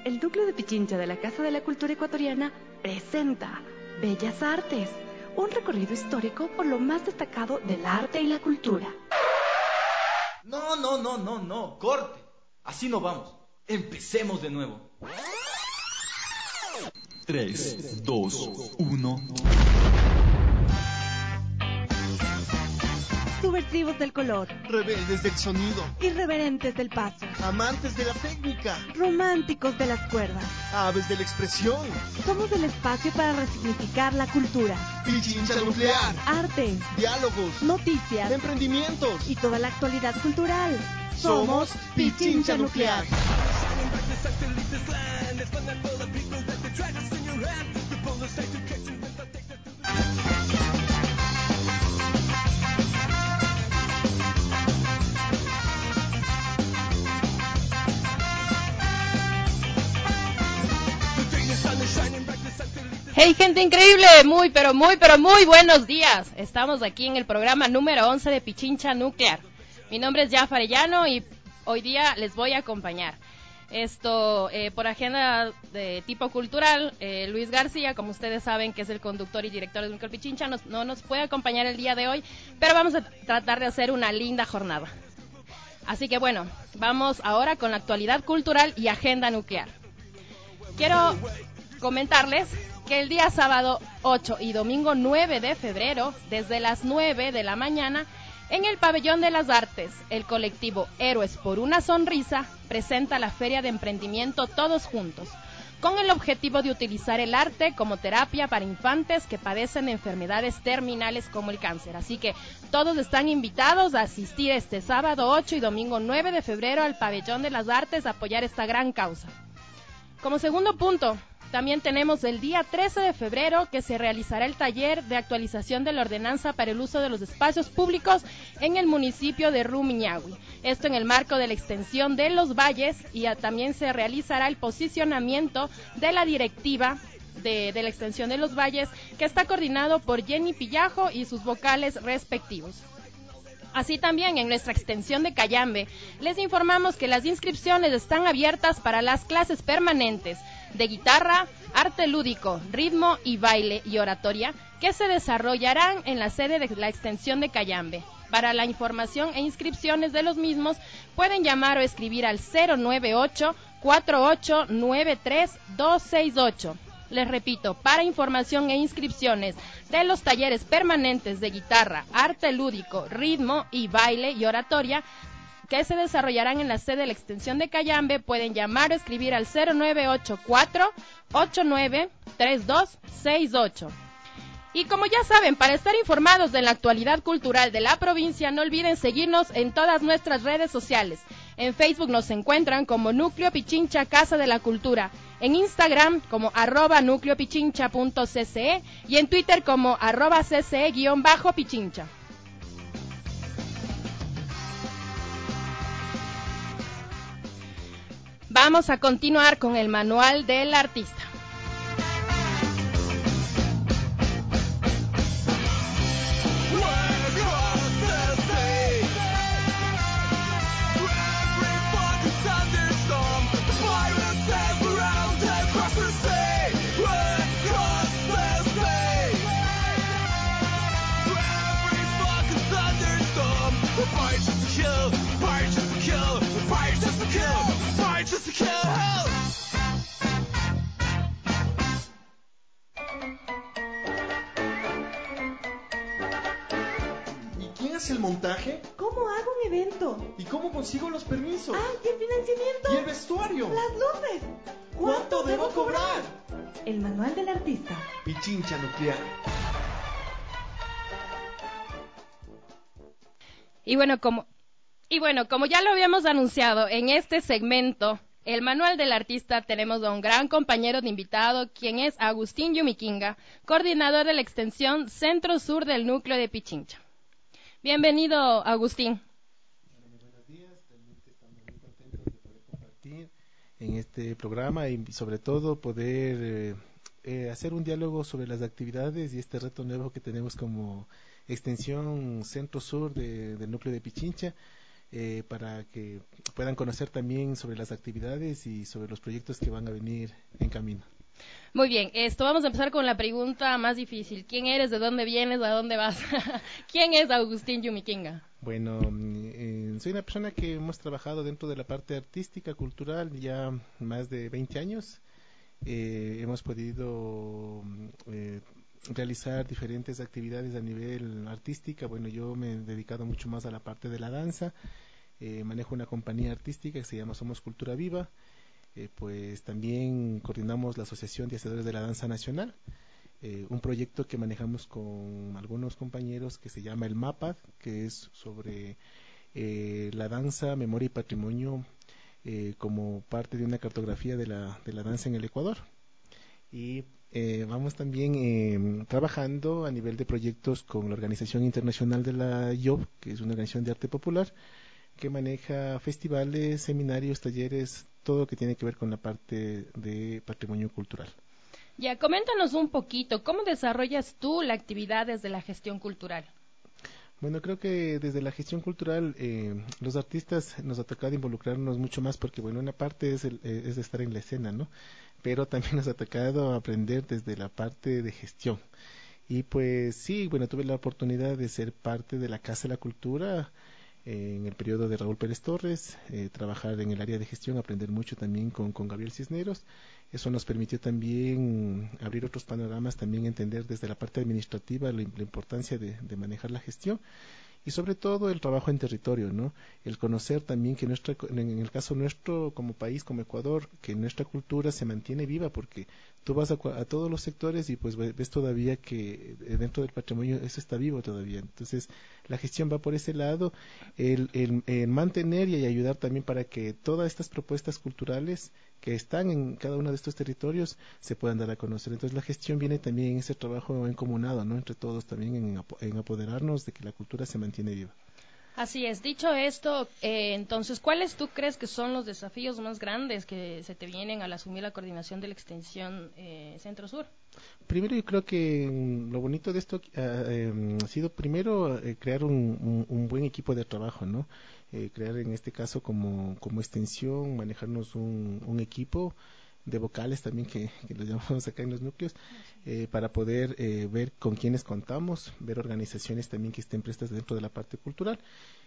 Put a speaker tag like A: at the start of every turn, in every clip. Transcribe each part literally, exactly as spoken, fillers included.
A: el núcleo de Pichincha de la Casa de la Cultura Ecuatoriana presenta Bellas Artes, un recorrido histórico por lo más destacado del arte y la cultura.
B: No, no, no, no, no, corte. Así no vamos. Empecemos de nuevo.
C: tres, dos, uno.
D: Subversivos del color,
E: rebeldes del sonido,
D: irreverentes del paso,
E: amantes de la técnica,
D: románticos de las cuerdas,
E: aves de la expresión.
D: Somos el espacio para resignificar la cultura.
E: Pichincha nuclear,
D: arte,
E: diálogos,
D: noticias,
E: emprendimientos
D: y toda la actualidad cultural.
E: Somos Pichincha Nuclear.
F: Hey, gente increíble, muy pero muy pero muy buenos días. Estamos aquí en el programa número once de Pichincha Nuclear. Mi nombre es Jafar Arellano y hoy día les voy a acompañar. Esto, eh, por agenda de tipo cultural, eh, Luis García, como ustedes saben, que es el conductor y director de Núcleo Pichincha, nos, no nos puede acompañar el día de hoy, pero vamos a tratar de hacer una linda jornada. Así que bueno, vamos ahora con la actualidad cultural y agenda nuclear. Quiero comentarles que el día sábado ocho y domingo nueve de febrero, desde las nueve de la mañana, en el Pabellón de las Artes, el colectivo Héroes por una Sonrisa presenta la Feria de Emprendimiento Todos Juntos, con el objetivo de utilizar el arte como terapia para infantes que padecen enfermedades terminales como el cáncer. Así que todos están invitados a asistir este sábado ocho y domingo nueve de febrero al Pabellón de las Artes a apoyar esta gran causa. Como segundo punto, también tenemos el día trece de febrero que se realizará el taller de actualización de la ordenanza para el uso de los espacios públicos en el municipio de Rumiñahui. Esto en el marco de la extensión de los valles, y a, también se realizará el posicionamiento de la directiva de, de la extensión de los valles, que está coordinado por Jenny Pillajo y sus vocales respectivos. Así también en nuestra extensión de Cayambe les informamos que las inscripciones están abiertas para las clases permanentes de guitarra, arte lúdico, ritmo y baile y oratoria que se desarrollarán en la sede de la extensión de Cayambe. Para la información e inscripciones de los mismos pueden llamar o escribir al cero nueve ocho, cuatro ocho nueve tres, dos seis ocho. Les repito, para información e inscripciones de los talleres permanentes de guitarra, arte lúdico, ritmo y baile y oratoria que se desarrollarán en la sede de la extensión de Cayambe, pueden llamar o escribir al cero nueve ocho cuatro ocho nueve tres dos seis ocho. Y como ya saben, para estar informados de la actualidad cultural de la provincia, no olviden seguirnos en todas nuestras redes sociales. En Facebook nos encuentran como Núcleo Pichincha Casa de la Cultura, en Instagram como arroba núcleopichincha.cce y en Twitter como arroba cce-pichincha. Vamos a continuar con el manual del artista.
E: ¿El montaje?
D: ¿Cómo hago un evento?
E: ¿Y cómo consigo los permisos?
D: ¡Ah, y el financiamiento!
E: ¿Y el vestuario?
D: ¡Las luces!
E: ¿Cuánto debo cobrar?
D: El manual del artista.
E: Pichincha Nuclear.
F: Y bueno, como y bueno, como ya lo habíamos anunciado en este segmento, el manual del artista, tenemos a un gran compañero de invitado, quien es Agustín Yumiquinga, coordinador de la extensión Centro Sur del Núcleo de Pichincha. Bienvenido, Agustín.
G: Bueno, muy buenos días, realmente estamos muy contentos de poder compartir en este programa y sobre todo poder eh, eh, hacer un diálogo sobre las actividades y este reto nuevo que tenemos como extensión Centro Sur de, del Núcleo de Pichincha. eh, para que puedan conocer también sobre las actividades y sobre los proyectos que van a venir en camino.
F: Muy bien, esto vamos a empezar con la pregunta más difícil. ¿Quién eres? ¿De dónde vienes? ¿A dónde vas? ¿Quién es Agustín Yumiquinga?
G: Bueno, eh, soy una persona que hemos trabajado dentro de la parte artística, cultural, ya más de veinte años. Eh, hemos podido eh, realizar diferentes actividades a nivel artística. Bueno, yo me he dedicado mucho más a la parte de la danza. Eh, manejo una compañía artística que se llama Somos Cultura Viva. Eh, pues también coordinamos la Asociación de Hacedores de la Danza Nacional, eh, un proyecto que manejamos con algunos compañeros que se llama el MAPAD, que es sobre eh, la danza, memoria y patrimonio eh, como parte de una cartografía de la, de la danza en el Ecuador. Y eh, vamos también eh, trabajando a nivel de proyectos con la Organización Internacional de la I O B, que es una organización de arte popular, que maneja festivales, seminarios, talleres, todo lo que tiene que ver con la parte de patrimonio cultural.
F: Ya, coméntanos un poquito, ¿cómo desarrollas tú la actividad desde la gestión cultural?
G: Bueno, creo que desde la gestión cultural eh, los artistas nos ha tocado involucrarnos mucho más porque, bueno, una parte es, el, eh, es estar en la escena, ¿no? Pero también nos ha tocado aprender desde la parte de gestión. Y pues sí, bueno, tuve la oportunidad de ser parte de la Casa de la Cultura en el periodo de Raúl Pérez Torres, eh, trabajar en el área de gestión, aprender mucho también con, con Gabriel Cisneros. Eso nos permitió también abrir otros panoramas, también entender desde la parte administrativa la, la importancia de, de manejar la gestión y sobre todo el trabajo en territorio, ¿no? El conocer también que nuestra, en el caso nuestro como país, como Ecuador, que nuestra cultura se mantiene viva porque tú vas a, a todos los sectores y pues ves todavía que dentro del patrimonio eso está vivo todavía. Entonces la gestión va por ese lado, el, el, el mantener y ayudar también para que todas estas propuestas culturales que están en cada uno de estos territorios se puedan dar a conocer. Entonces la gestión viene también en ese trabajo encomunado, ¿no? Entre todos también en, en apoderarnos de que la cultura se mantiene viva.
F: Así es. Dicho esto, eh, entonces, ¿cuáles tú crees que son los desafíos más grandes que se te vienen al asumir la coordinación de la extensión eh, Centro-Sur?
G: Primero, yo creo que mm, lo bonito de esto uh, eh, ha sido primero eh, crear un, un, un buen equipo de trabajo, ¿no? Eh, crear en este caso como, como extensión, manejarnos un, un equipo de vocales también que, que los llamamos acá en los núcleos, eh, para poder eh, ver con quiénes contamos, ver organizaciones también que estén prestas dentro de la parte cultural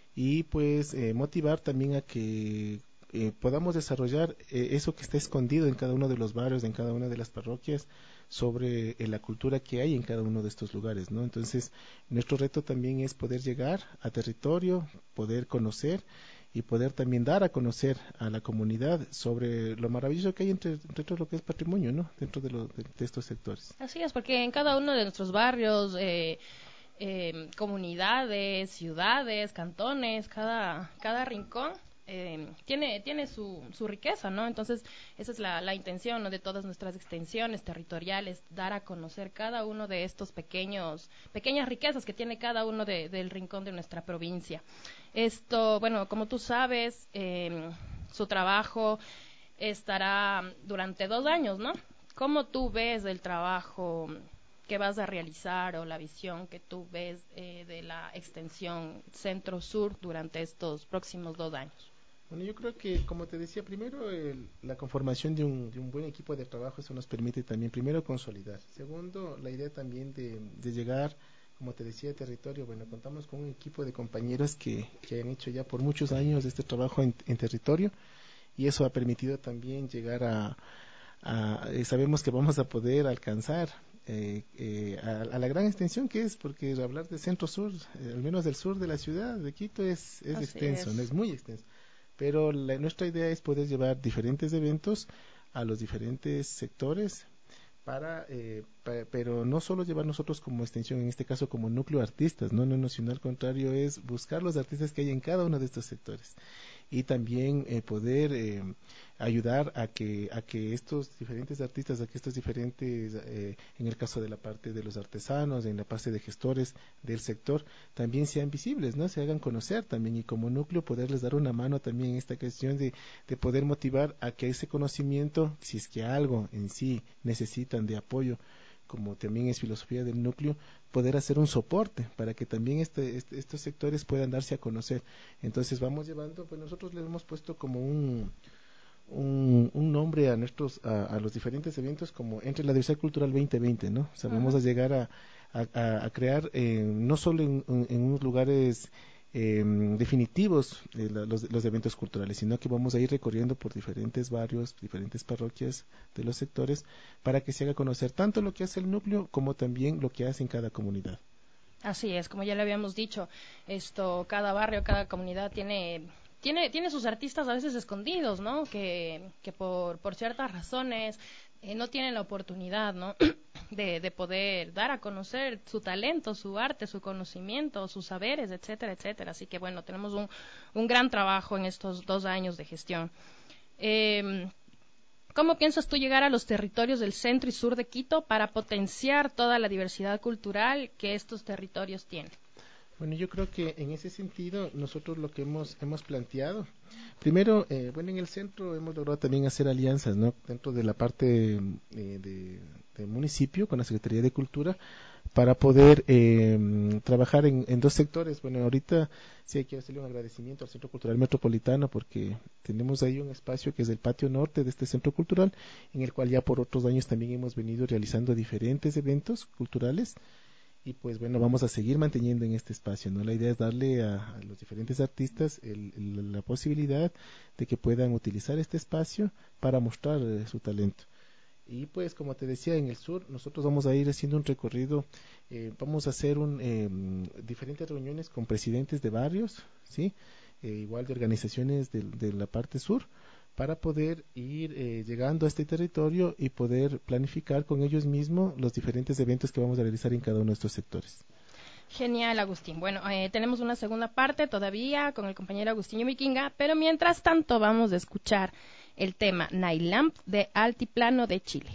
G: y pues eh, motivar también a que eh, podamos desarrollar eh, eso que está escondido en cada uno de los barrios, en cada una de las parroquias, sobre eh, la cultura que hay en cada uno de estos lugares, ¿no? Entonces, nuestro reto también es poder llegar a territorio, poder conocer y poder también dar a conocer a la comunidad sobre lo maravilloso que hay entre, dentro de lo que es patrimonio, ¿no? Dentro de, lo, de, de estos sectores.
F: Así es, porque en cada uno de nuestros barrios, eh, eh, comunidades, ciudades, cantones, cada, cada rincón eh, tiene, tiene su, su riqueza, ¿no? Entonces, esa es la, la intención, ¿no?, de todas nuestras extensiones territoriales, dar a conocer cada uno de estos pequeños, pequeñas riquezas que tiene cada uno de, del rincón de nuestra provincia. Esto, bueno, como tú sabes, eh, su trabajo estará durante dos años, ¿no? ¿Cómo tú ves el trabajo que vas a realizar o la visión que tú ves eh, de la extensión Centro-Sur durante estos próximos dos años?
G: Bueno, yo creo que, como te decía, primero el, la conformación de un, de un buen equipo de trabajo, eso nos permite también, primero, consolidar. Segundo, la idea también de, de llegar, como te decía, a territorio. Bueno, contamos con un equipo de compañeros que, que han hecho ya por muchos años este trabajo en, en territorio y eso ha permitido también llegar a, a eh, sabemos que vamos a poder alcanzar eh, eh, a, a la gran extensión que es, porque hablar de centro-sur, eh, al menos del sur de la ciudad de Quito es, es extenso, es. no es muy extenso. Pero la, nuestra idea es poder llevar diferentes eventos a los diferentes sectores, para, eh, pa, pero no solo llevar nosotros como extensión, en este caso como núcleo artistas, no, no, no, sino al contrario, es buscar los artistas que hay en cada uno de estos sectores y también eh, poder eh, ayudar a que a que estos diferentes artistas, a que estos diferentes, eh, en el caso de la parte de los artesanos, en la parte de gestores del sector, también sean visibles, ¿no? Se hagan conocer también y como núcleo poderles dar una mano también en esta cuestión de, de poder motivar a que ese conocimiento, si es que algo en sí necesitan de apoyo, como también es filosofía del núcleo, poder hacer un soporte para que también este, este, estos sectores puedan darse a conocer. Entonces vamos llevando, pues nosotros le hemos puesto como un, un, un nombre a nuestros a, a los diferentes eventos como Entre la Diversidad Cultural veinte veinte, ¿no? O sea, vamos a llegar a, a, a crear eh, no solo en, en, en unos lugares Eh, definitivos eh, los, los eventos culturales, sino que vamos a ir recorriendo por diferentes barrios, diferentes parroquias de los sectores para que se haga conocer tanto lo que hace el núcleo como también lo que hace en cada comunidad.
F: Así es, como ya le habíamos dicho, esto, cada barrio, cada comunidad tiene tiene tiene sus artistas a veces escondidos, ¿no? Que que por por ciertas razones eh, no tienen la oportunidad, ¿no? De, de poder dar a conocer su talento, su arte, su conocimiento, sus saberes, etcétera, etcétera. Así que bueno, tenemos un, un gran trabajo en estos dos años de gestión. Eh, ¿Cómo piensas tú llegar a los territorios del centro y sur de Quito para potenciar toda la diversidad cultural que estos territorios tienen?
G: Bueno, yo creo que en ese sentido nosotros lo que hemos hemos planteado, primero, eh, bueno, en el centro hemos logrado también hacer alianzas, ¿no? Dentro de la parte eh, de, del municipio con la Secretaría de Cultura para poder eh, trabajar en, en dos sectores. Bueno, ahorita sí hay que hacerle un agradecimiento al Centro Cultural Metropolitano porque tenemos ahí un espacio que es el patio norte de este centro cultural, en el cual ya por otros años también hemos venido realizando diferentes eventos culturales. Y pues bueno, vamos a seguir manteniendo en este espacio, ¿no? La idea es darle a, a los diferentes artistas el, el, la posibilidad de que puedan utilizar este espacio para mostrar eh, su talento. Y pues como te decía, en el sur nosotros vamos a ir haciendo un recorrido, eh, vamos a hacer un, eh, diferentes reuniones con presidentes de barrios, ¿sí? Eh, igual de organizaciones de, de la parte sur, para poder ir eh, llegando a este territorio y poder planificar con ellos mismos los diferentes eventos que vamos a realizar en cada uno de estos sectores.
F: Genial, Agustín. Bueno, eh, tenemos una segunda parte todavía con el compañero Agustín Yumiquinga, pero mientras tanto vamos a escuchar el tema Nailamp de Altiplano de Chile.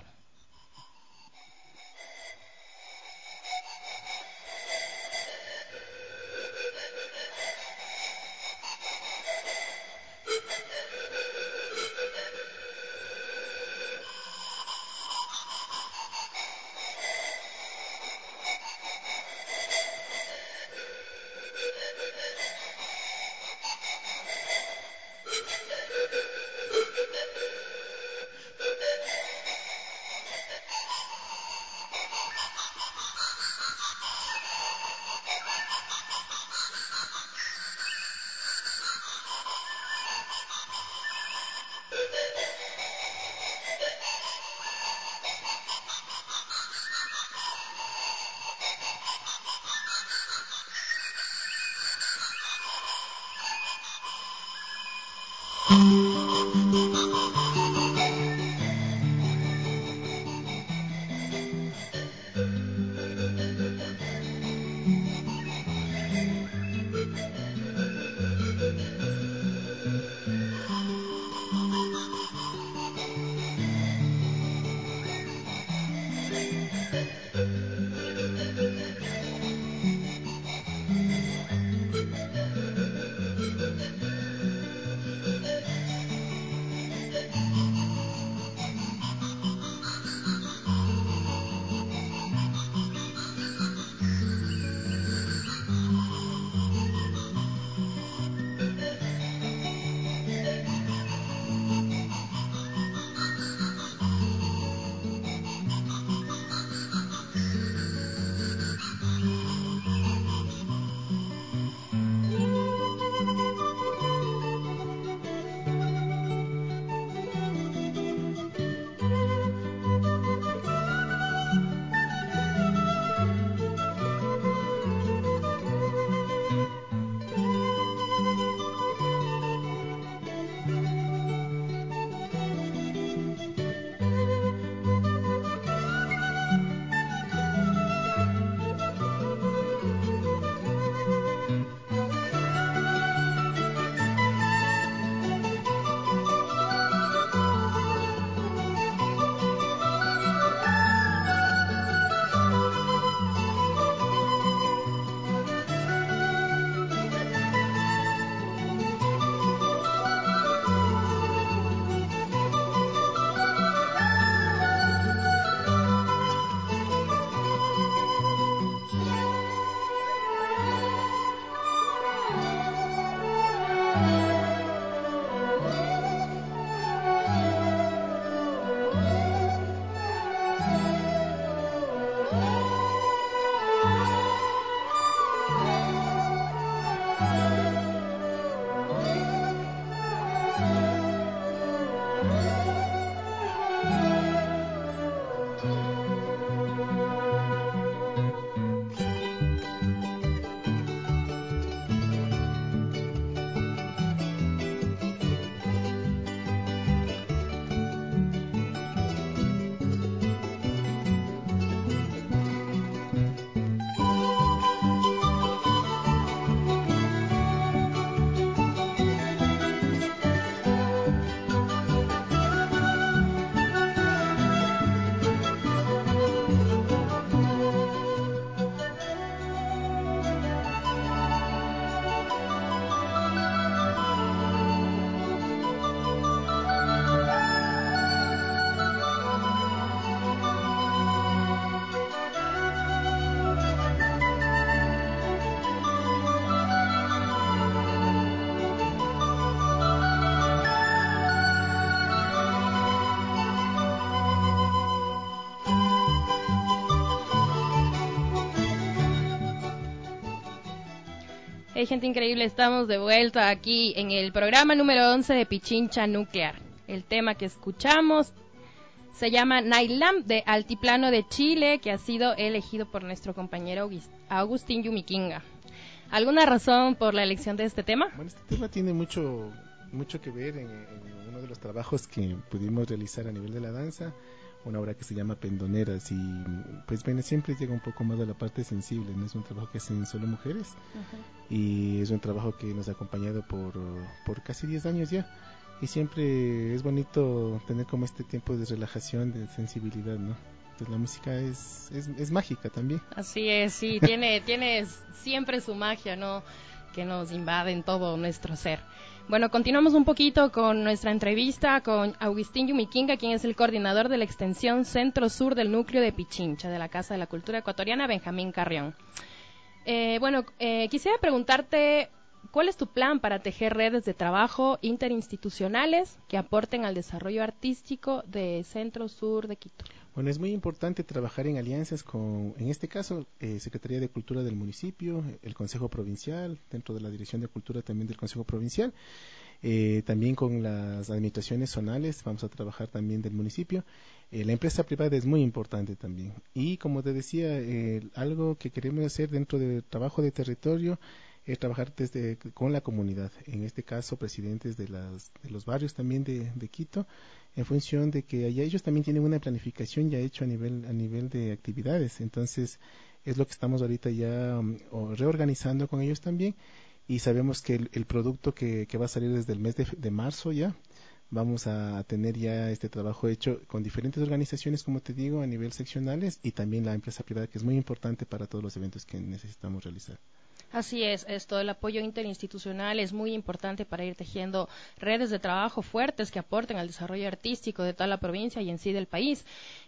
F: Hey, gente increíble, estamos de vuelta aquí en el programa número once de Pichincha Nuclear. El tema que escuchamos se llama Nailam de Altiplano de Chile, que ha sido elegido por nuestro compañero Agustín Yumiquinga. ¿Alguna razón por la elección de este tema?
G: Bueno, este tema tiene mucho, mucho que ver en, en uno de los trabajos que pudimos realizar a nivel de la danza, una obra que se llama Pendoneras, y pues bueno, siempre llega un poco más a la parte sensible, no es un trabajo que hacen solo mujeres, uh-huh. Y es un trabajo que nos ha acompañado por, por casi diez años ya, y siempre es bonito tener como este tiempo de relajación, de sensibilidad, ¿no? Pues la música es, es, es mágica también.
F: Así es, sí, tiene, tiene siempre su magia, ¿no? Que nos invade en todo nuestro ser. Bueno, continuamos un poquito con nuestra entrevista con Agustín Yumiquinga, quien es el coordinador de la extensión Centro-Sur del núcleo de Pichincha, de la Casa de la Cultura Ecuatoriana Benjamín Carrión. Eh, bueno, eh, quisiera preguntarte, ¿cuál es tu plan para tejer redes de trabajo interinstitucionales que aporten al desarrollo artístico de Centro-Sur de Quito?
G: Bueno, es muy importante trabajar en alianzas con, en este caso, eh, Secretaría de Cultura del municipio, el Consejo Provincial, dentro de la Dirección de Cultura también del Consejo Provincial, eh, también con las administraciones zonales, vamos a trabajar también del municipio. Eh, la empresa privada es muy importante también. Y como te decía, eh, algo que queremos hacer dentro del trabajo de territorio es trabajar desde con la comunidad, en este caso presidentes de, las, de los barrios también de, de Quito, en función de que allá ellos también tienen una planificación ya hecho a nivel a nivel de actividades. Entonces es lo que estamos ahorita ya um, reorganizando con ellos también, y sabemos que el, el producto que, que va a salir desde el mes de, de marzo ya vamos a tener ya este trabajo hecho con diferentes organizaciones, como te digo, a nivel seccionales, y también la empresa privada, que es muy importante para todos los eventos que necesitamos realizar.
F: Así es, esto, el apoyo interinstitucional es muy importante para ir tejiendo redes de trabajo fuertes que aporten al desarrollo artístico de toda la provincia y en sí del país.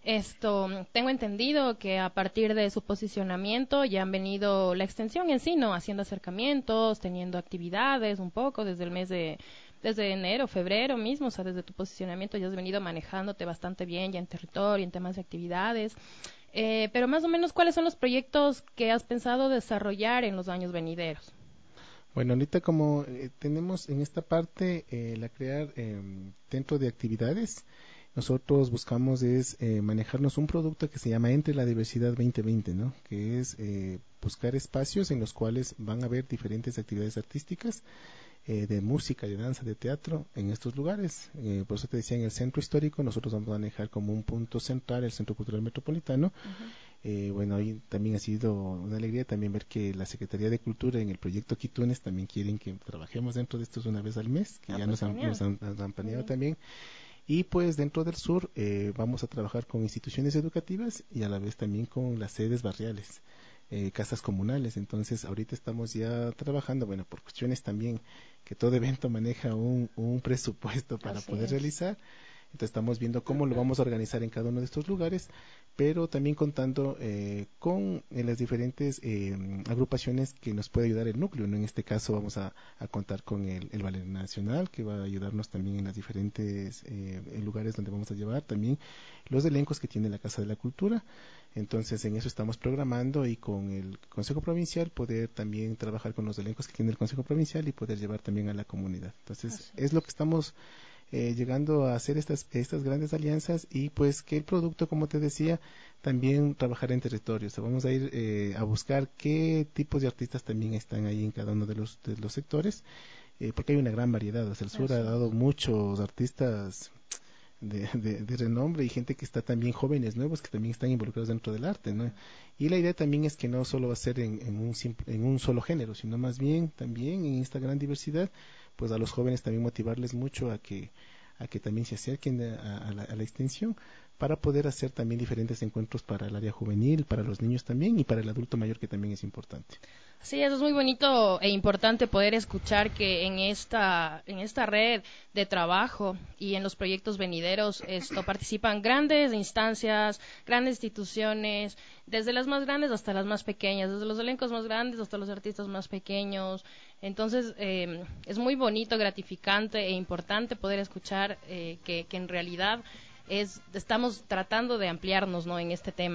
F: Esto, tengo entendido que a partir de su posicionamiento ya han venido la extensión en sí, ¿no? Haciendo acercamientos, teniendo actividades un poco desde el mes de, desde enero, febrero mismo, o sea, desde tu posicionamiento ya has venido manejándote bastante bien ya en territorio, en temas de actividades. Eh, pero más o menos, ¿cuáles son los proyectos que has pensado desarrollar en los años venideros?
G: Bueno, ahorita como eh, tenemos en esta parte eh, la crear eh, dentro de actividades, nosotros buscamos es eh, manejarnos un producto que se llama Entre la Diversidad veinte veinte, ¿no? Que es eh, buscar espacios en los cuales van a haber diferentes actividades artísticas, eh, de música, de danza, de teatro en estos lugares. Eh, por eso te decía, en el centro histórico nosotros vamos a manejar como un punto central el Centro Cultural Metropolitano. Uh-huh. Eh, bueno, ahí también ha sido una alegría también ver que la Secretaría de Cultura en el proyecto Quitunes también quieren que trabajemos dentro de estos una vez al mes, que ah, ya pues nos, han, nos, han, nos han planeado uh-huh. también. Y pues dentro del sur eh, vamos a trabajar con instituciones educativas y a la vez también con las sedes barriales, eh, casas comunales. Entonces ahorita estamos ya trabajando, bueno, por cuestiones también que todo evento maneja un, un presupuesto para Así poder es. realizar. Entonces estamos viendo cómo lo vamos a organizar en cada uno de estos lugares, pero también contando eh, con eh, las diferentes eh, agrupaciones que nos puede ayudar el núcleo, ¿no? En este caso vamos a, a contar con el, el Ballet Nacional, que va a ayudarnos también en los diferentes eh, lugares donde vamos a llevar también los elencos que tiene la Casa de la Cultura. Entonces en eso estamos programando, y con el Consejo Provincial poder también trabajar con los elencos que tiene el Consejo Provincial y poder llevar también a la comunidad. Entonces Así es. es lo que estamos Eh, llegando a hacer estas estas grandes alianzas, y pues que el producto, como te decía, también trabajar en territorio. O sea, vamos a ir eh, a buscar qué tipos de artistas también están ahí en cada uno de los de los sectores, eh, porque hay una gran variedad. O sea, el sur Eso. ha dado muchos artistas de, de, de renombre, y gente que está también, jóvenes nuevos que también están involucrados dentro del arte, ¿no? Y la idea también es que no solo va a ser en, en un simple, en un solo género, sino más bien también en esta gran diversidad, pues a los jóvenes también motivarles mucho a que a que también se acerquen a, a, la, a la extensión, para poder hacer también diferentes encuentros para el área juvenil, para los niños también, y para el adulto mayor, que también es importante.
F: Sí, eso es muy bonito e importante poder escuchar que en esta en esta red de trabajo y en los proyectos venideros esto participan grandes instancias, grandes instituciones, desde las más grandes hasta las más pequeñas, desde los elencos más grandes hasta los artistas más pequeños. Entonces eh, es muy bonito, gratificante e importante poder escuchar eh, que, que en realidad es estamos tratando de ampliarnos, ¿no?, en este tema.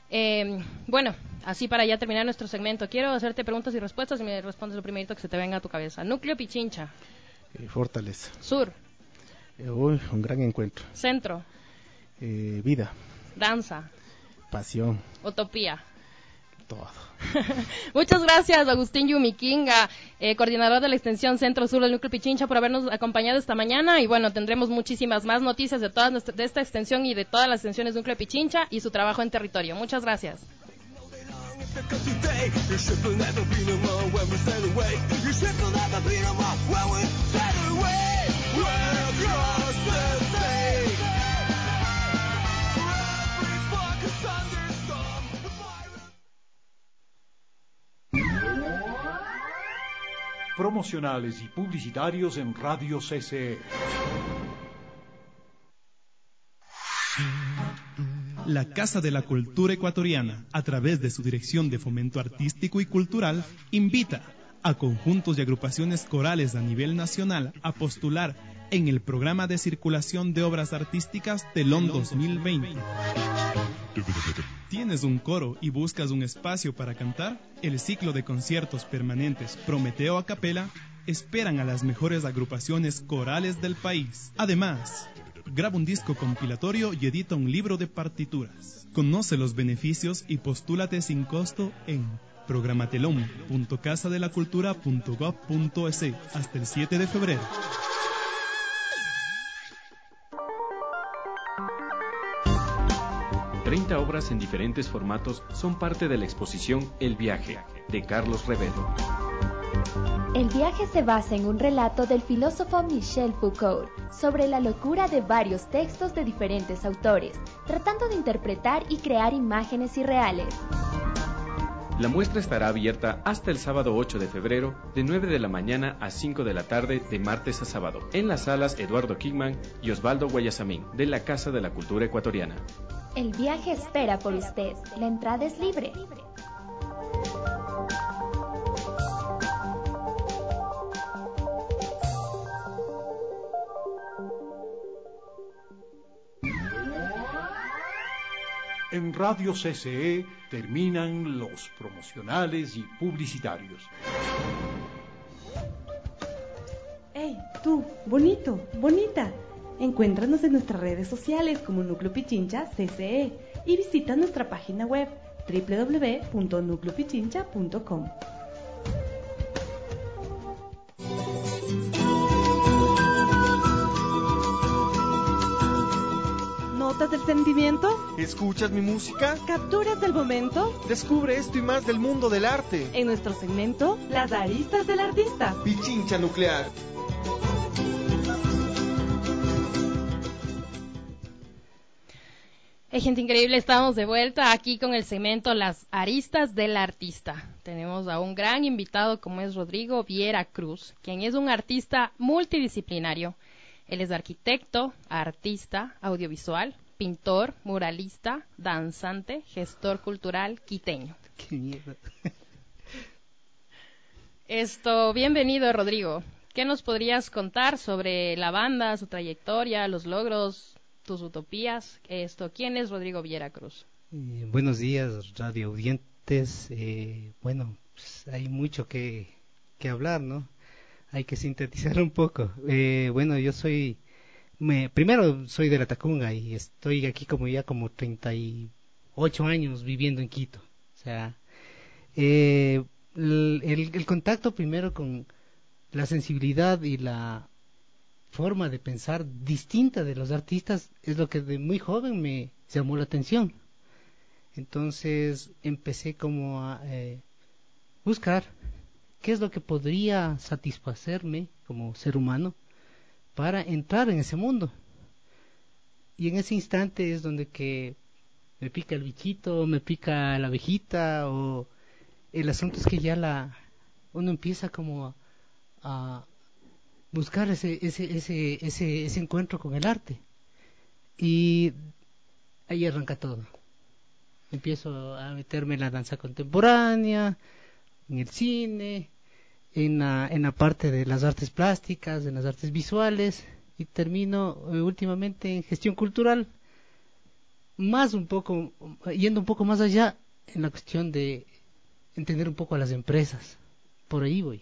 F: Eh, bueno, así para ya terminar nuestro segmento, quiero hacerte preguntas y respuestas y me respondes lo primerito que se te venga a tu cabeza. Núcleo Pichincha.
G: Eh, Fortaleza.
F: Sur.
G: Eh, uy, un gran encuentro.
F: Centro.
G: Eh, vida.
F: Danza.
G: Pasión.
F: Utopía.
G: Todo.
F: Muchas gracias, Agustín Yumiquinga, eh, coordinador de la extensión Centro Sur del Núcleo Pichincha, por habernos acompañado esta mañana. Y bueno, tendremos muchísimas más noticias de todas nuestra, de esta extensión y de todas las extensiones Núcleo Pichincha y su trabajo en territorio. Muchas gracias.
H: Promocionales y publicitarios en Radio C C E.
I: La Casa de la Cultura Ecuatoriana, a través de su Dirección de Fomento Artístico y Cultural, invita a conjuntos y agrupaciones corales a nivel nacional a postular en el Programa de Circulación de Obras Artísticas Telón dos mil veinte. ¿Tienes un coro y buscas un espacio para cantar? El ciclo de conciertos permanentes Prometeo a Capela esperan a las mejores agrupaciones corales del país. Además, graba un disco compilatorio y edita un libro de partituras. Conoce los beneficios y postúlate sin costo en programatelón punto casa de la cultura punto gob punto es hasta el siete de febrero.
J: treinta obras en diferentes formatos son parte de la exposición El Viaje, de Carlos Revelo.
K: El viaje se basa en un relato del filósofo Michel Foucault sobre la locura de varios textos de diferentes autores, tratando de interpretar y crear imágenes irreales.
J: La muestra estará abierta hasta el sábado ocho de febrero, de nueve de la mañana a cinco de la tarde, de martes a sábado, en las salas Eduardo Kingman y Osvaldo Guayasamín, de la Casa de la Cultura Ecuatoriana.
K: El viaje espera por usted. La entrada es libre.
H: En Radio C C E terminan los promocionales y publicitarios.
D: ¡Hey, tú! ¡Bonito! ¡Bonita! Encuéntranos en nuestras redes sociales como Núcleo Pichincha C C E y visita nuestra página web doble u doble u doble u punto núcleo pichincha punto com. ¿Notas del sentimiento?
E: ¿Escuchas mi música?
D: ¿Capturas del momento?
E: Descubre esto y más del mundo del arte.
D: En nuestro segmento, Las Aristas del Artista.
E: Pichincha Nuclear.
F: Hey, gente increíble, estamos de vuelta aquí con el segmento Las Aristas del Artista. Tenemos a un gran invitado como es Rodrigo Viera Cruz, quien es un artista multidisciplinario. Él es arquitecto, artista, audiovisual, pintor, muralista, danzante, gestor cultural quiteño.
G: ¡Qué mierda!
F: Esto, bienvenido Rodrigo. ¿Qué nos podrías contar sobre la banda, su trayectoria, los logros, tus utopías? Esto, ¿quién es Rodrigo Viera Cruz?
L: Eh, buenos días, radio audientes. Eh, bueno, pues hay mucho que, que hablar, ¿no? Hay que sintetizar un poco. Eh, bueno, yo soy, me, primero soy de la Tacunga y estoy aquí como ya como treinta y ocho años viviendo en Quito. O sea, eh, el, el, el contacto primero con la sensibilidad y la forma de pensar distinta de los artistas es lo que de muy joven me llamó la atención. Entonces empecé como a eh, buscar qué es lo que podría satisfacerme como ser humano para entrar en ese mundo. Y en ese instante es donde que me pica el bichito, me pica la abejita, o el asunto es que ya la uno empieza como a, a buscar ese, ese, ese, ese, ese encuentro con el arte. Y ahí arranca todo. Empiezo a meterme en la danza contemporánea, en el cine, en la, en la parte de las artes plásticas, en las artes visuales, y termino eh, últimamente en gestión cultural, más un poco, yendo un poco más allá en la cuestión de entender un poco a las empresas. Por ahí voy.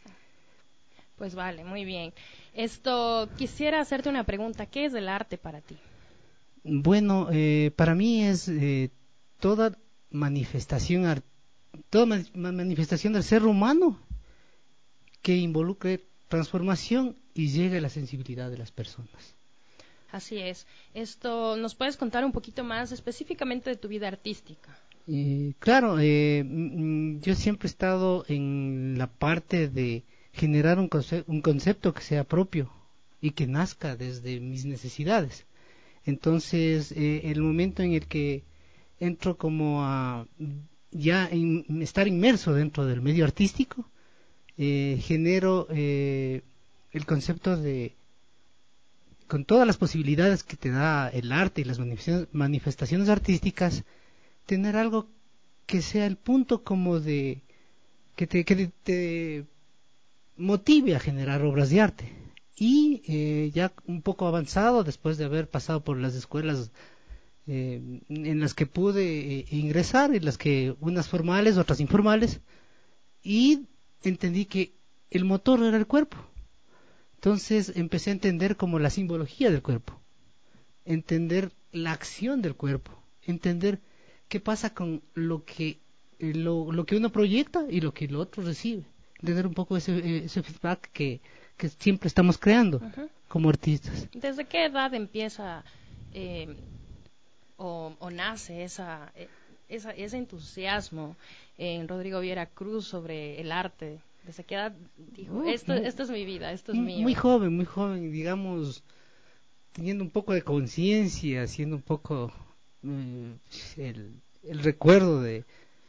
F: Pues vale, muy bien. Esto, quisiera hacerte una pregunta. ¿Qué es el arte para ti?
L: Bueno, eh, para mí es eh, toda manifestación art- toda ma- manifestación del ser humano que involucre transformación y llegue a la sensibilidad de las personas.
F: Así es. Esto, ¿nos puedes contar un poquito más específicamente de tu vida artística?
L: Eh, claro, eh, mm, yo siempre he estado en la parte de generar un, conce- un concepto que sea propio y que nazca desde mis necesidades. Entonces, eh, el momento en el que entro como a ya en, estar inmerso dentro del medio artístico, eh, genero eh, el concepto de, con todas las posibilidades que te da el arte y las manifestaciones, manifestaciones artísticas, tener algo que sea el punto como de que te, que te, te motive a generar obras de arte. Y eh, ya un poco avanzado, después de haber pasado por las escuelas eh, en las que pude eh, ingresar, en las que unas formales, otras informales, y entendí que el motor era el cuerpo. Entonces empecé a entender como la simbología del cuerpo, entender la acción del cuerpo, entender qué pasa con lo que eh, lo, lo que uno proyecta y lo que el otro recibe, entender un poco ese, ese feedback que que siempre estamos creando uh-huh. como artistas.
F: ¿Desde qué edad empieza eh, o, o nace esa, esa, ese entusiasmo en Rodrigo Viera Cruz sobre el arte? ¿Desde qué edad dijo, uh, esto, muy, esto es mi vida, esto es
L: muy,
F: mío?
L: Muy joven, muy joven, digamos, teniendo un poco de conciencia, haciendo un poco eh, el, el recuerdo de...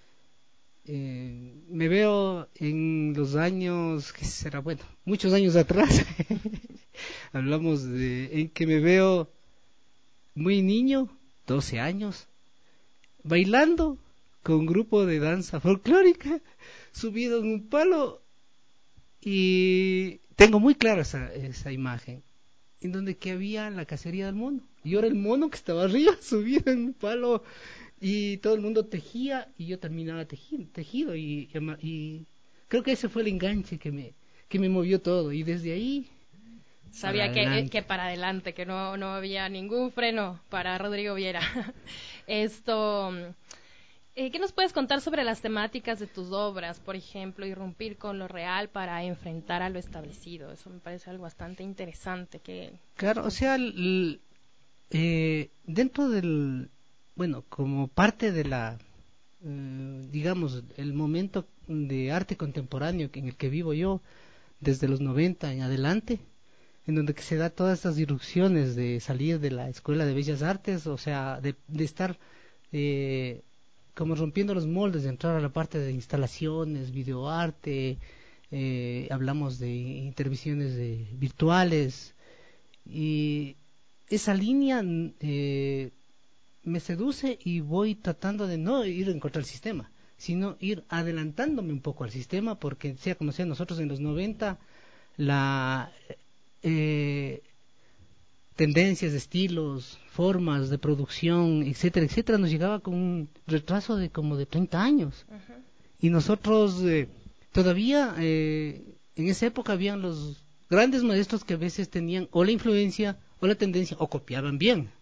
L: Eh, me veo en los años, ¿qué será? Bueno, muchos años atrás, hablamos de en que me veo muy niño, doce años, bailando con un grupo de danza folclórica, subido en un palo, y tengo muy clara esa, esa imagen, en donde que había la cacería del mono, y ahora el mono que estaba arriba, subido en un palo, y todo el mundo tejía y yo terminaba tejido, tejido y, y, y creo que ese fue el enganche que me que me movió todo y desde ahí
F: sabía que, que para adelante, que no, no había ningún freno para Rodrigo Viera. Esto, eh, ¿qué nos puedes contar sobre las temáticas de tus obras? Por ejemplo, irrumpir con lo real para enfrentar a lo establecido. Eso me parece algo bastante interesante. Que
L: claro, o sea, el, eh, dentro del bueno, como parte de la, eh, digamos, el momento de arte contemporáneo en el que vivo yo, desde los noventa en adelante, en donde que se da todas estas irrupciones de salir de la Escuela de Bellas Artes, o sea, de, de estar eh, como rompiendo los moldes, de entrar a la parte de instalaciones, videoarte, eh, hablamos de intervenciones de, virtuales, y esa línea... Eh, me seduce y voy tratando de no ir en contra del sistema, sino ir adelantándome un poco al sistema, porque sea como sea, nosotros en los noventa la eh, tendencias, estilos, formas de producción, etcétera, etcétera, nos llegaba con un retraso de como de treinta años. Uh-huh. Y nosotros eh, todavía eh, en esa época habían los grandes maestros que a veces tenían o la influencia o la tendencia o copiaban bien.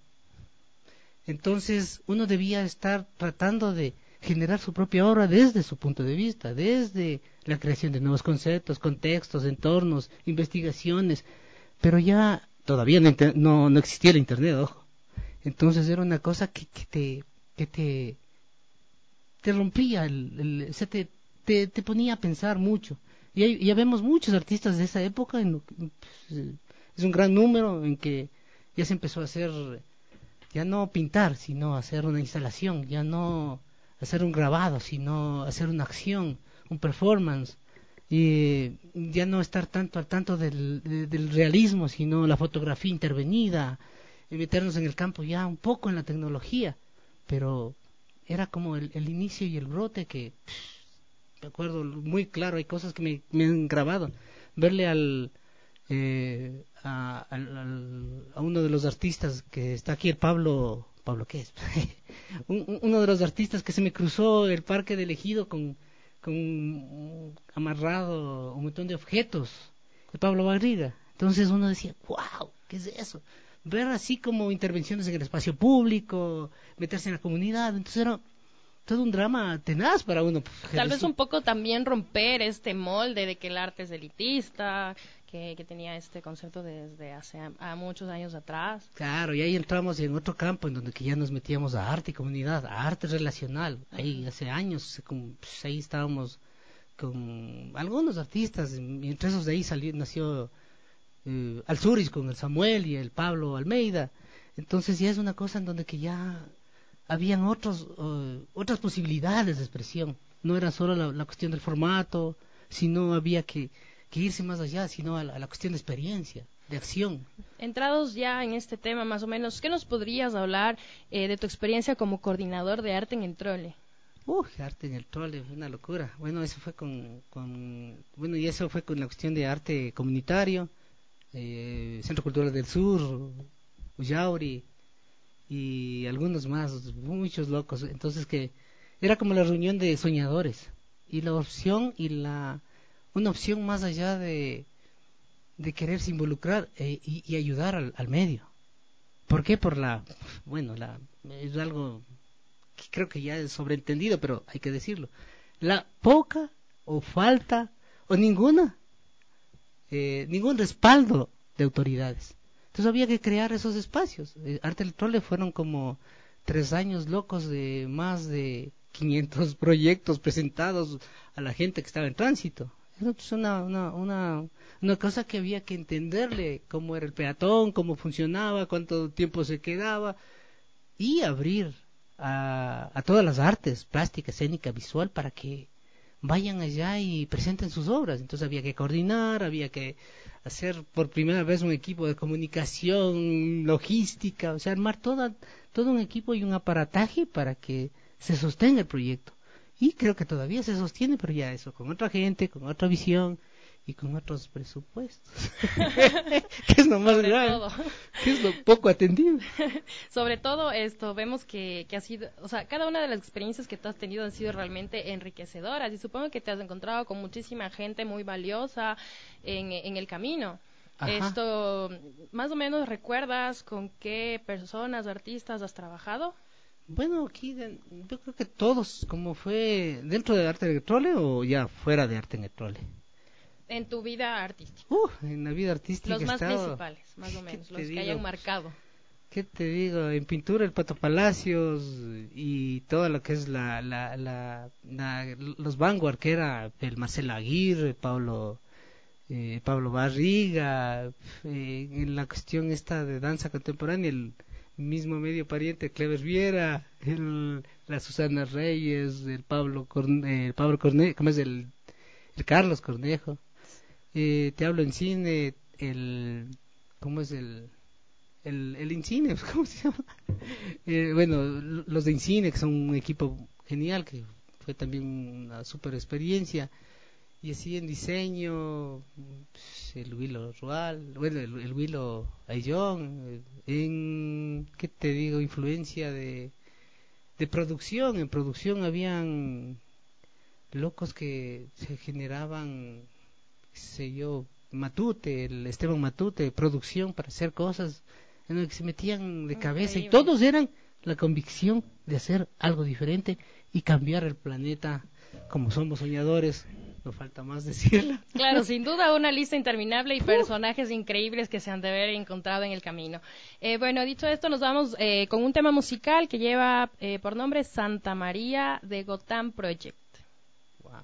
L: Entonces uno debía estar tratando de generar su propia obra desde su punto de vista, desde la creación de nuevos conceptos, contextos, entornos, investigaciones, pero ya todavía no, no, no existía el internet, ojo. Entonces era una cosa que, que te que te, te rompía, el, el, o sea, te, te, te ponía a pensar mucho. Y hay, ya vemos muchos artistas de esa época, en, pues, es un gran número en que ya se empezó a hacer... ya no pintar, sino hacer una instalación, ya no hacer un grabado, sino hacer una acción, un performance, y ya no estar tanto al tanto del, del realismo, sino la fotografía intervenida, y meternos en el campo ya un poco en la tecnología, pero era como el, el inicio y el brote que, pff, me acuerdo muy claro, hay cosas que me, me han grabado, verle al... Eh, A, a, a uno de los artistas que está aquí, el Pablo Pablo, ¿qué es? un, uno de los artistas que se me cruzó el Parque del Ejido con, con amarrado un montón de objetos, de Pablo Barriga. Entonces uno decía, wow, ¿qué es eso? Ver así como intervenciones en el espacio público, meterse en la comunidad, entonces era todo un drama tenaz para uno.
F: Tal vez un poco también romper este molde de que el arte es elitista, que, que tenía este concepto desde hace a, a muchos años atrás.
L: Claro, y ahí entramos en otro campo en donde que ya nos metíamos a arte y comunidad, a arte relacional. Ahí hace años, pues, ahí estábamos con algunos artistas, y entre esos de ahí salió, nació eh, Alzuris con el Samuel y el Pablo Almeida. Entonces ya es una cosa en donde que ya habían otros uh, otras posibilidades de expresión. No era solo la, la cuestión del formato, sino había que, que irse más allá, sino a la, a la cuestión de experiencia, de acción.
F: Entrados ya en este tema, más o menos, ¿qué nos podrías hablar eh, de tu experiencia como coordinador de arte en el Trole?
L: Uh, arte en el Trole, una locura. Bueno, eso fue con, con bueno, y eso fue con la cuestión de arte comunitario, eh, Centro Cultural del Sur, Ullauri, y algunos más, muchos locos. Entonces que era como la reunión de soñadores, y la opción y la una opción más allá de de quererse involucrar eh, y, y ayudar al, al medio. ¿Por qué? Por la, bueno, la es algo que creo que ya es sobreentendido, pero hay que decirlo, la poca o falta o ninguna eh, ningún respaldo de autoridades. Entonces había que crear esos espacios. Eh, Arte del Trole fueron como tres años locos de más de quinientos proyectos presentados a la gente que estaba en tránsito. Eso es una, una, una, una cosa que había que entenderle, cómo era el peatón, cómo funcionaba, cuánto tiempo se quedaba, y abrir a, a todas las artes, plástica, escénica, visual, para que vayan allá y presenten sus obras. Entonces había que coordinar, había que hacer por primera vez un equipo de comunicación, logística, o sea, armar toda, todo un equipo y un aparataje para que se sostenga el proyecto. Y creo que todavía se sostiene, pero ya eso, con otra gente, con otra visión y con otros presupuestos. Que es lo más grave, que es lo poco atendido.
F: Sobre todo esto, vemos que, que ha sido, o sea, cada una de las experiencias que tú has tenido han sido realmente enriquecedoras, y supongo que te has encontrado con muchísima gente muy valiosa en, en el camino. Ajá. Esto, ¿más o menos recuerdas con qué personas, artistas has trabajado?
L: Bueno, aquí yo creo que todos, como fue dentro de Arte en el Trole o ya fuera de Arte en el Trole.
F: En tu vida artística.
L: Uh, en la vida artística.
F: Los más
L: estaba,
F: principales, más o menos, los
L: digo?
F: que hayan marcado.
L: ¿Qué te digo? En pintura el Pato Palacios y todo lo que es la, la, la, la los Vanguard, que era el Marcelo Aguirre, Pablo, eh, Pablo Barriga, eh, en la cuestión esta de danza contemporánea, el mismo medio pariente Clever Viera, el, la Susana Reyes, el Pablo Corne, el Pablo Cornejo, ¿cómo es el, el Carlos Cornejo? Eh, te hablo en cine, el, ¿cómo es el, el, el Incine? ¿Cómo se llama? Eh, bueno, los de Incine, que son un equipo genial, que fue también una super experiencia. Y así en diseño, pues, el Willow Rual, bueno, el, el Willow Ayllón, en, ¿qué te digo? Influencia de, de producción. En producción habían locos que se generaban, qué sé yo, Matute, el Esteban Matute, producción para hacer cosas en las que se metían de cabeza, y todos eran la convicción de hacer algo diferente y cambiar el planeta. Como somos soñadores, no falta más decirlo.
F: Claro, sin duda una lista interminable y personajes uh. increíbles que se han de haber encontrado en el camino. Eh, bueno, dicho esto, nos vamos eh, con un tema musical que lleva eh, por nombre Santa María de Gotham Project.
L: Wow.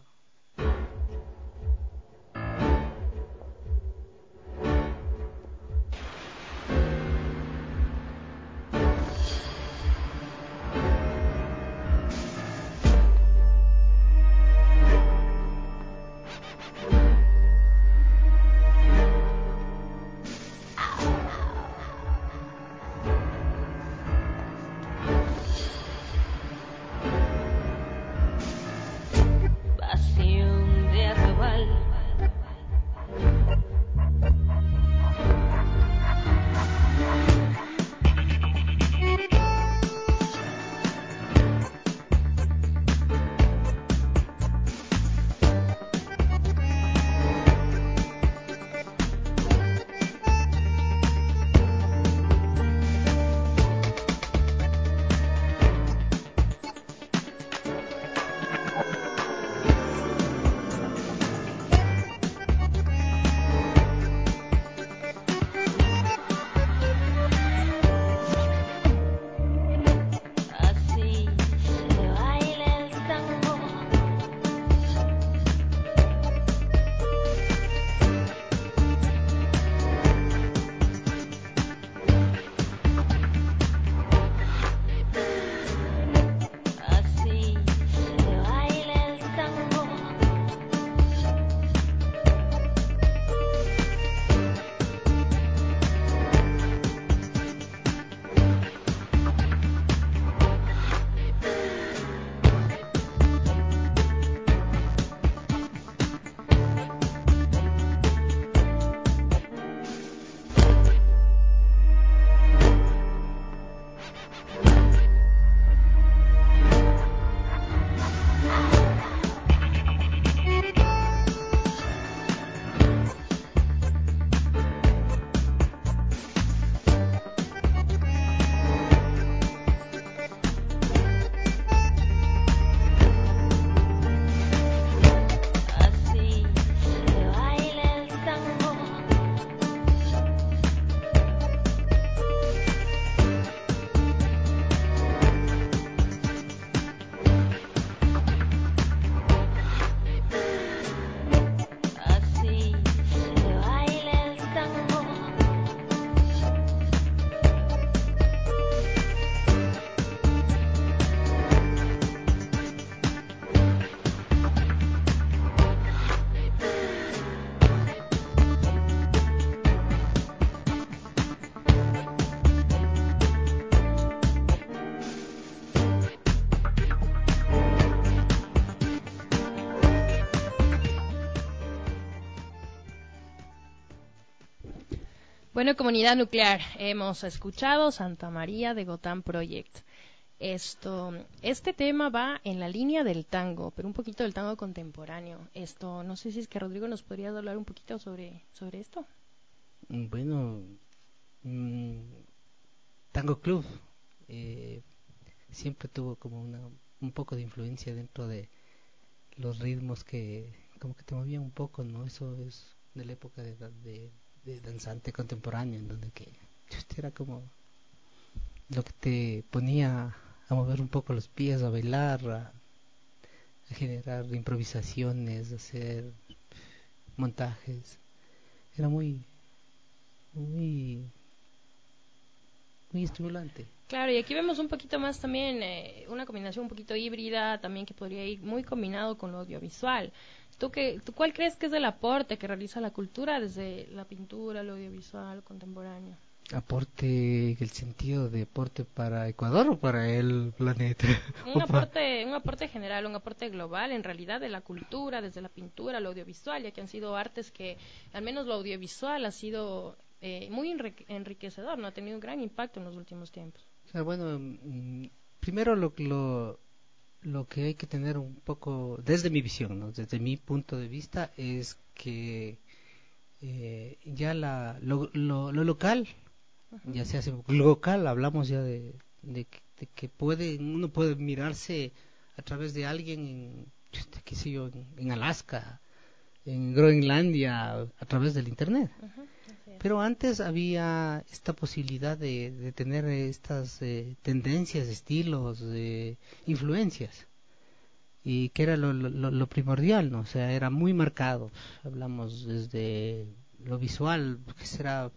F: Bueno, comunidad nuclear, hemos escuchado Santa María de Gotán Project. Esto, este tema va en la línea del tango, pero un poquito del tango contemporáneo. Esto, no sé si es que Rodrigo nos podría hablar un poquito sobre, sobre esto.
L: Bueno, mmm, Tango Club eh, siempre tuvo como una, un poco de influencia dentro de los ritmos que como que te movían un poco, ¿no? Eso es de la época de, de, de danzante contemporáneo, en donde que era como lo que te ponía a mover un poco los pies, a bailar, a, a generar improvisaciones, a hacer montajes. Era muy, muy, muy estimulante.
F: Claro, y aquí vemos un poquito más también, eh, una combinación un poquito híbrida, también que podría ir muy combinado con lo audiovisual. ¿Tú, qué, ¿Tú cuál crees que es el aporte que realiza la cultura desde la pintura, lo audiovisual, contemporáneo?
L: Aporte, el sentido de aporte para Ecuador o para el planeta.
F: Un aporte, un aporte general, un aporte global, en realidad, de la cultura, desde la pintura, lo audiovisual, ya que han sido artes que, al menos lo audiovisual, ha sido eh, muy enriquecedor, no ha tenido un gran impacto en los últimos tiempos.
L: O sea, bueno, mm, primero lo, lo, lo que hay que tener un poco, desde mi visión, ¿no? Desde mi punto de vista, es que eh, ya la, lo, lo, lo local ya se hace local, hablamos ya de, de, de que puede, uno puede mirarse a través de alguien en, qué sé yo, en, en Alaska, en Groenlandia, a través del internet. Uh-huh, pero antes había esta posibilidad de, de tener estas eh, tendencias, estilos, eh, influencias, y que era lo, lo, lo primordial, ¿no? O sea, era muy marcado. Hablamos desde lo visual, que será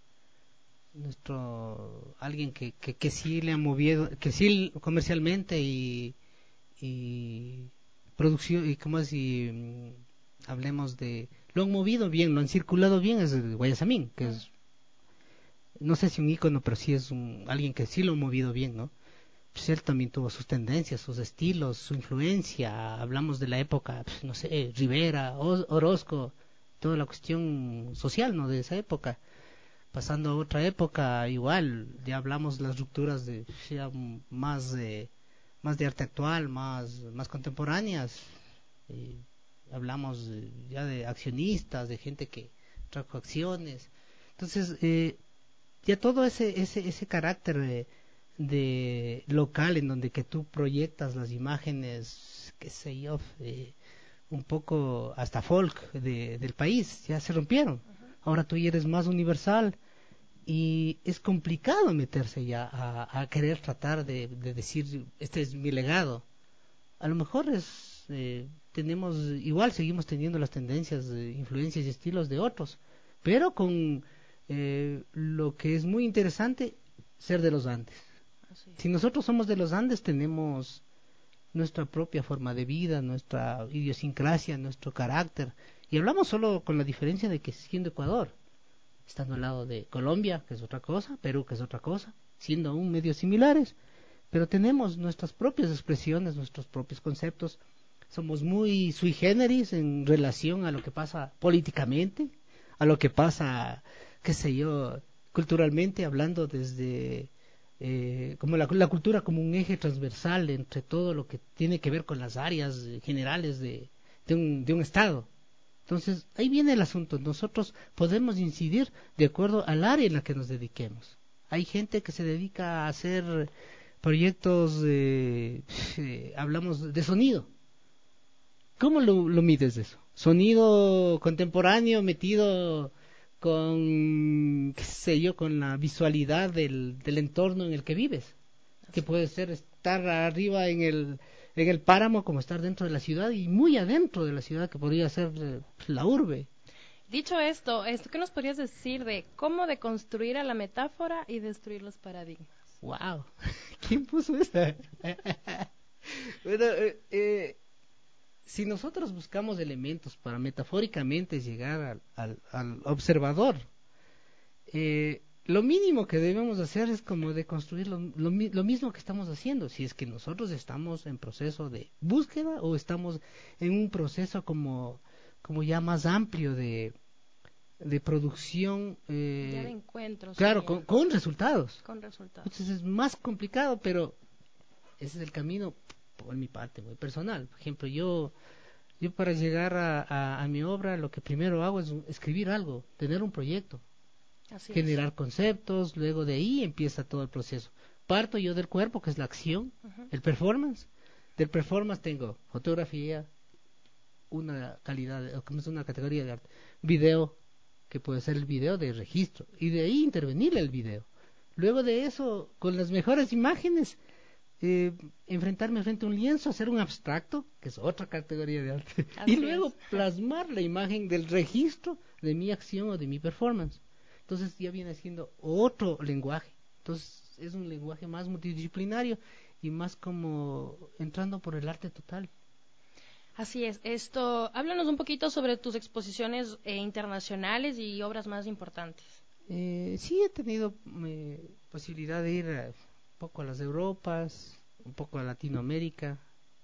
L: nuestro alguien que, que, que sí le ha movido, que sí comercialmente y y producción y como si um, hablemos de lo han movido bien, lo han circulado bien, es Guayasamín, que es no sé si un ícono, pero sí es un alguien que sí lo ha movido bien, ¿no? Pues él también tuvo sus tendencias, sus estilos, su influencia. Hablamos de la época, pues, no sé, Rivera, Orozco, toda la cuestión social, ¿no? De esa época. Pasando a otra época, igual, ya hablamos de las rupturas de ya más de más de arte actual, más más contemporáneas. Eh, hablamos de, ya de accionistas, de gente que trajo acciones. Entonces, eh, ya todo ese ese ese carácter de, de local en donde que tú proyectas las imágenes, qué sé yo, eh, un poco hasta folk de, del país, ya se rompieron. Ahora tú ya eres más universal y es complicado meterse ya a, a querer tratar de, de decir, este es mi legado. A lo mejor es eh, tenemos, igual seguimos teniendo las tendencias, de influencias y estilos de otros, pero con eh, lo que es muy interesante, ser de los Andes. Si nosotros somos de los Andes, tenemos nuestra propia forma de vida, nuestra idiosincrasia, nuestro carácter. Y hablamos solo con la diferencia de que siendo Ecuador, estando al lado de Colombia, que es otra cosa, Perú, que es otra cosa, siendo aún medios similares, pero tenemos nuestras propias expresiones, nuestros propios conceptos. Somos muy sui generis en relación a lo que pasa políticamente, a lo que pasa, qué sé yo, culturalmente, hablando desde eh, como la, la cultura como un eje transversal entre todo lo que tiene que ver con las áreas generales de, de, un, de un Estado. Entonces, ahí viene el asunto. Nosotros podemos incidir de acuerdo al área en la que nos dediquemos. Hay gente que se dedica a hacer proyectos, eh, eh, hablamos de sonido. ¿Cómo lo, lo mides eso? Sonido contemporáneo metido con, qué sé yo, con la visualidad del, del entorno en el que vives. Que puede ser estar arriba en el... en el páramo, como estar dentro de la ciudad y muy adentro de la ciudad, que podría ser eh, la urbe.
F: Dicho esto, esto, ¿qué nos podrías decir de cómo deconstruir a la metáfora y destruir los paradigmas?
L: ¡Wow! ¿Quién puso esa? Bueno, eh, eh, si nosotros buscamos elementos para metafóricamente llegar al, al, al observador, eh, lo mínimo que debemos hacer es como de construir lo, lo, lo mismo que estamos haciendo, si es que nosotros estamos en proceso de búsqueda o estamos en un proceso como, como ya más amplio de, de producción. Eh,
F: ya de encuentros.
L: Claro, con, con resultados.
F: Con resultados.
L: Entonces es más complicado, pero ese es el camino por mi parte muy personal. Por ejemplo, yo yo para llegar a, a, a mi obra lo que primero hago es escribir algo, tener un proyecto,
F: Así
L: generar
F: es.
L: conceptos, luego de ahí empieza todo el proceso. Parto yo del cuerpo, que es la acción, uh-huh. el performance. Del performance tengo fotografía, una calidad, como es una categoría de arte, video, que puede ser el video de registro, y de ahí intervenir el video. Luego de eso, con las mejores imágenes, eh, enfrentarme frente a un lienzo, hacer un abstracto, que es otra categoría de arte,
F: Así
L: y luego
F: es.
L: plasmar la imagen del registro de mi acción o de mi performance. Entonces ya viene siendo otro lenguaje. Entonces es un lenguaje más multidisciplinario y más como entrando por el arte total.
F: Así es. Esto, háblanos un poquito sobre tus exposiciones eh, internacionales y obras más importantes.
L: Eh, sí, he tenido eh, posibilidad de ir a, un poco a las Europas, un poco a Latinoamérica,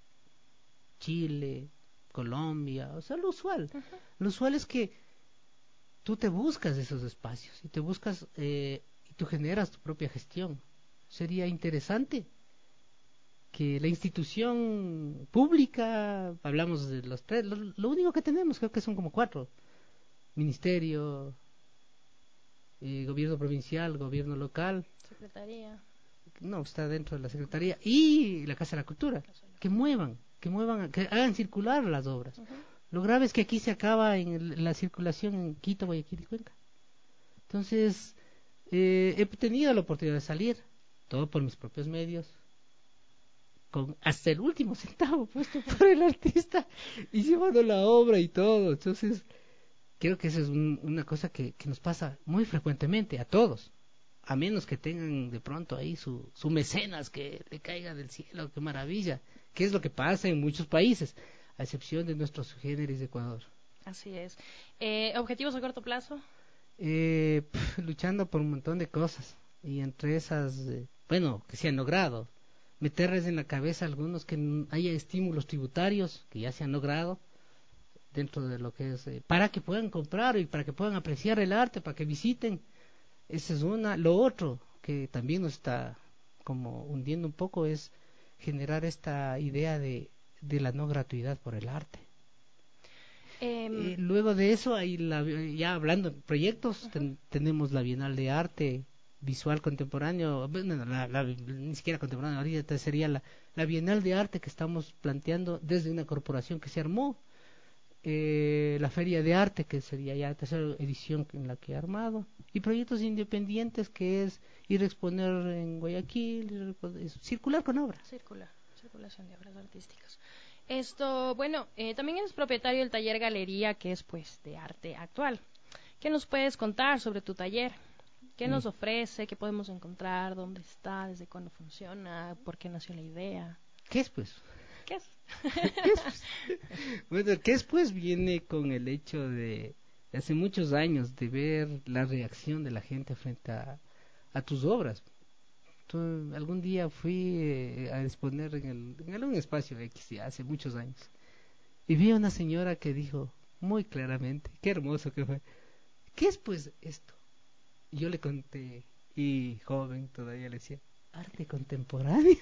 L: Chile, Colombia, o sea, lo usual. Uh-huh. Lo usual es que tú te buscas esos espacios y te buscas eh, y tú generas tu propia gestión. Sería interesante que la institución pública, hablamos de los tres, lo, lo único que tenemos creo que son como cuatro: ministerio, eh, gobierno provincial, gobierno local,
F: secretaría,
L: no, está dentro de la secretaría, y la Casa de la Cultura, que muevan, que muevan, que hagan circular las obras. Uh-huh. Lo grave es que aquí se acaba en el, la circulación en Quito, Guayaquil y Cuenca. Entonces, eh, he tenido la oportunidad de salir, todo por mis propios medios, con hasta el último centavo puesto por el artista, y llevando la obra y todo. Entonces, creo que eso es un, una cosa que, que nos pasa muy frecuentemente a todos, a menos que tengan de pronto ahí su, su mecenas que le caiga del cielo, qué maravilla, que es lo que pasa en muchos países, a excepción de nuestros subgéneros de Ecuador.
F: Así es. Eh, ¿Objetivos a corto plazo?
L: Eh, pf, luchando por un montón de cosas, y entre esas, eh, bueno, que se han logrado, meterles en la cabeza a algunos que haya estímulos tributarios, que ya se han logrado, dentro de lo que es, eh, para que puedan comprar y para que puedan apreciar el arte, para que visiten. Esa es una. Lo otro que también nos está como hundiendo un poco es generar esta idea de, de la no gratuidad por el arte. Eh, eh, luego de eso, hay la, ya hablando de proyectos, uh-huh. ten, tenemos la Bienal de Arte Visual Contemporáneo, bueno, la, la, ni siquiera contemporáneo, ahorita sería la, la Bienal de Arte que estamos planteando desde una corporación que se armó. Eh, la Feria de Arte, que sería ya la tercera edición en la que he armado, y proyectos independientes, que es ir a exponer en Guayaquil, circular con obras.
F: Circular, circulación de obras artísticas. Esto, bueno, eh, también eres propietario del taller Galería, que es pues de arte actual. ¿Qué nos puedes contar sobre tu taller? ¿Qué nos ofrece? ¿Qué podemos encontrar? ¿Dónde está? ¿Desde cuándo funciona? ¿Por qué nació la idea?
L: ¿Qué es pues?
F: ¿Qué es?
L: ¿Qué es pues? Bueno, ¿qué es pues? Viene con el hecho de, de hace muchos años de ver la reacción de la gente frente a, a tus obras. Tú, algún día fui eh, a exponer en, el, en algún espacio X, ya hace muchos años, y vi a una señora que dijo muy claramente, qué hermoso que fue, ¿qué es pues esto? Y yo le conté, y joven todavía le decía, arte contemporáneo.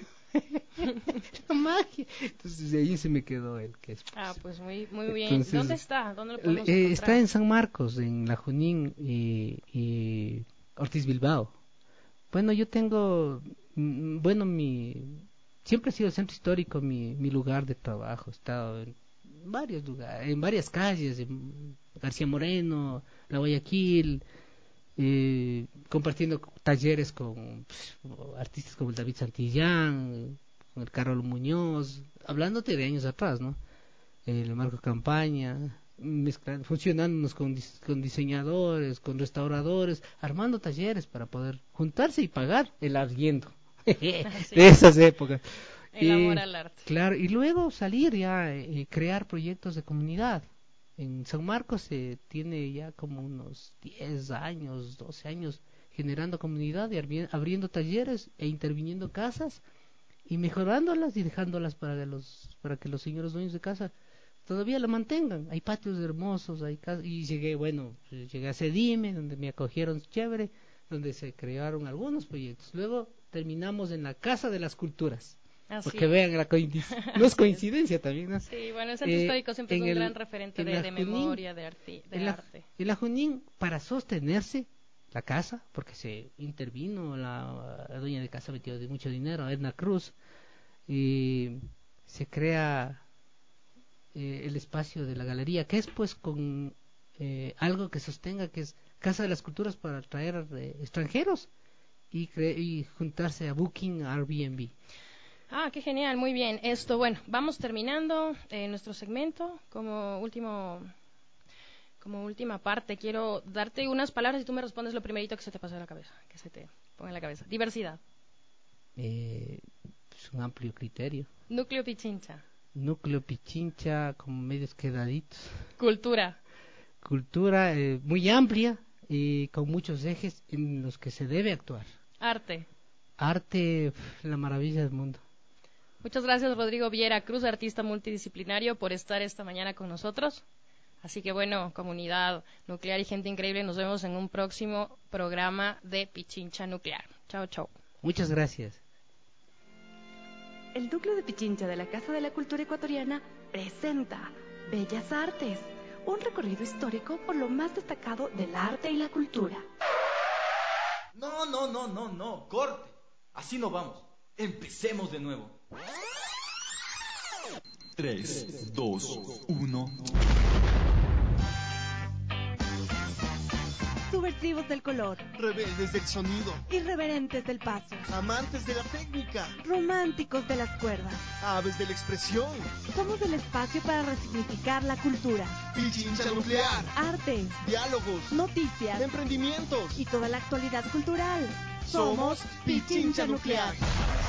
L: La magia. Entonces de ahí se me quedó el que es pues.
F: Ah, pues muy muy bien. Entonces, ¿dónde está? ¿Dónde lo podemos
L: eh,
F: encontrar?
L: Está en San Marcos, en La Junín y, y Ortiz Bilbao. Bueno, yo tengo, mm, bueno, mi siempre ha sido el centro histórico mi, mi lugar de trabajo. He estado en varios lugares, en varias calles, en García Moreno, La Guayaquil, eh, compartiendo talleres con pues, artistas como el David Santillán, con el Carol Muñoz, hablándote de años atrás, ¿no? El Marco Campaña, mezclando, funcionándonos con, con diseñadores, con restauradores, armando talleres para poder juntarse y pagar el arriendo de esas épocas.
F: El eh, amor al arte.
L: Claro, y luego salir ya y eh, crear proyectos de comunidad. En San Marcos se eh, tiene ya como unos diez años, doce años generando comunidad y arbi- abriendo talleres e interviniendo casas y mejorándolas y dejándolas para que los para que los señores dueños de casa todavía lo mantengan. Hay patios hermosos, hay casas, y llegué, bueno, llegué a Sedime, donde me acogieron chévere, donde se crearon algunos proyectos. Luego terminamos en la Casa de las Culturas.
F: Así
L: porque
F: es.
L: vean, la coincidencia, no es coincidencia también, ¿no?
F: Sí, bueno, el centro
L: Eh,
F: histórico siempre es un
L: el-
F: gran referente
L: en
F: de,
L: la
F: de
L: Junín-
F: memoria, de, arte, de
L: en la,
F: arte.
L: en la Junín, para sostenerse la casa, porque se intervino la, la dueña de casa, metió de mucho dinero, Edna Cruz, y se crea eh, el espacio de la galería, que es pues con eh, algo que sostenga, que es Casa de las Culturas para atraer eh, extranjeros y, cre- y juntarse a Booking, Airbnb.
F: Ah, qué genial, muy bien. Esto, bueno, vamos terminando eh, nuestro segmento. Como último, como última parte, quiero darte unas palabras y tú me respondes lo primerito que se te pase a la cabeza, que se te ponga en la cabeza. Diversidad.
L: Eh, es un amplio criterio.
F: Núcleo Pichincha.
L: Núcleo Pichincha, como medios quedaditos.
F: Cultura.
L: Cultura eh, muy amplia y con muchos ejes en los que se debe actuar.
F: Arte.
L: Arte, pf, la maravilla del mundo.
F: Muchas gracias, Rodrigo Viera Cruz, artista multidisciplinario, por estar esta mañana con nosotros. Así que bueno, comunidad nuclear y gente increíble, nos vemos en un próximo programa de Pichincha Nuclear. Chao, chao.
L: Muchas gracias.
A: El núcleo de Pichincha de la Casa de la Cultura Ecuatoriana presenta Bellas Artes, un recorrido histórico por lo más destacado del arte y la cultura.
B: No, no, no, no, no, corte. Así no vamos. Empecemos de nuevo.
C: tres, dos, uno.
M: Subversivos del color,
E: Rebeldes del sonido,
M: irreverentes del paso,
E: amantes de la técnica,
M: románticos de las cuerdas.
E: aves de la expresión.
M: Somos el espacio para resignificar la cultura,
E: Pichincha Nuclear,
M: arte,
E: diálogos,
M: noticias
E: emprendimientos
M: y toda la actualidad cultural.
E: Somos Pichincha Nuclear.